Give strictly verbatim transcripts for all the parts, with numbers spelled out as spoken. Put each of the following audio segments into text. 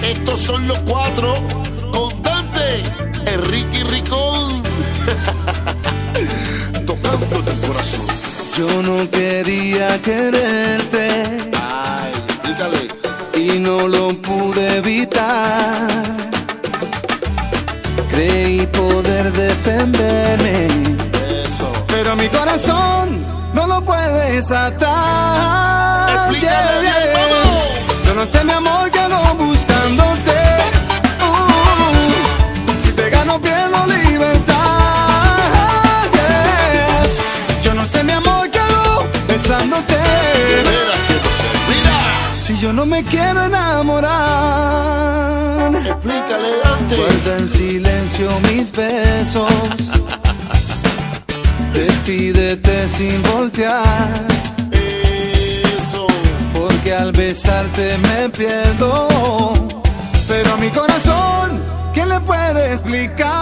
Estos son los cuatro con Dante, Enrique y Ricón. Tocando tu corazón. Yo no quería quererte. Ay, dígale. Y no lo pude evitar. Creí poder defenderme. Eso. Pero mi corazón no lo puedes atar. Explícale bien, vamos. Yo no sé, mi amor, que ando buscándote. Uh, si te gano pierdo libertad. Yeah. Yo no sé, mi amor, que hago besándote. De veras que no sé. Mira. Si yo no me quiero enamorar. Explícale, Dante. Guarda en silencio mis besos. Despídete sin voltear. Eso. Porque al besarte me pierdo. Pero a mi corazón, ¿quién le puede explicar?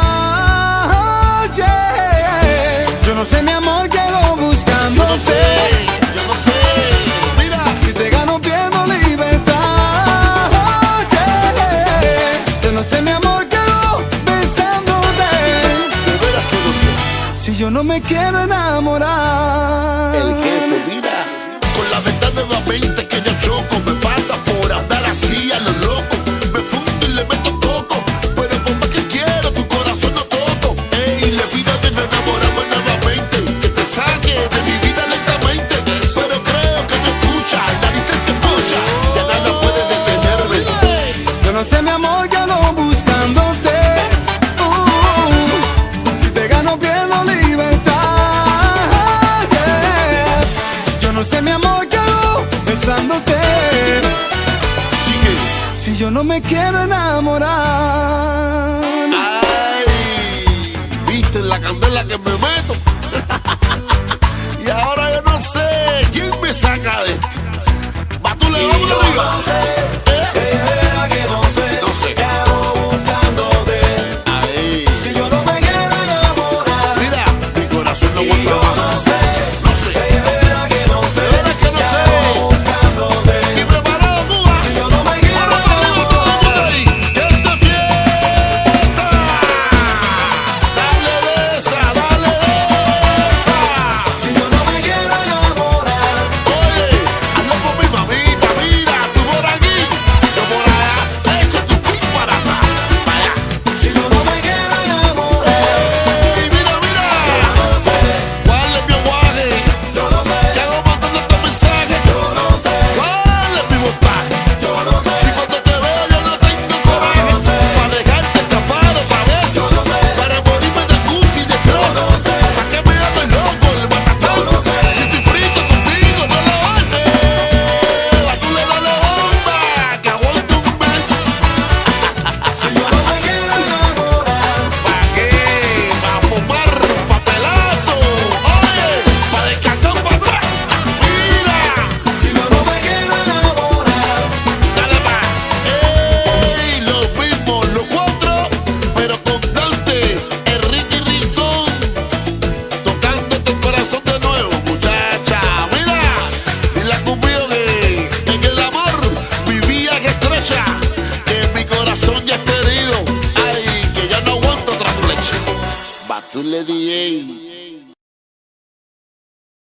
Yeah. Yo no sé, mi amor, que hago buscándote. Yo no sé, yo no sé. Mira. Si te gano pierdo libertad. Yeah. Yo no sé, mi amor, que hago besándote. De veras que no sé. Si yo no me quiero enamorar. El jefe, mira. Con la ventana nuevamente que yo choco. Me pasa por andar así a lo loco. Me fundo y le meto coco. Pero por más que quiero, tu corazón no toco. Ey, le pido de no enamorarme nuevamente. Que te saque de mi vida lentamente. Pero creo que no escucha. La distancia escucha. Ya nada puede detenerme. Yo no sé, mi amor, que ando buscándote. Uh, si te gano pierdo libertad. Yeah. Yo no sé, mi amor, que hago besándote. Sigue. Si yo no me quiero enamorar. Ay, viste la candela que me meto. Y ahora yo no sé quién me saca de esto. Va, tú le vamos arriba.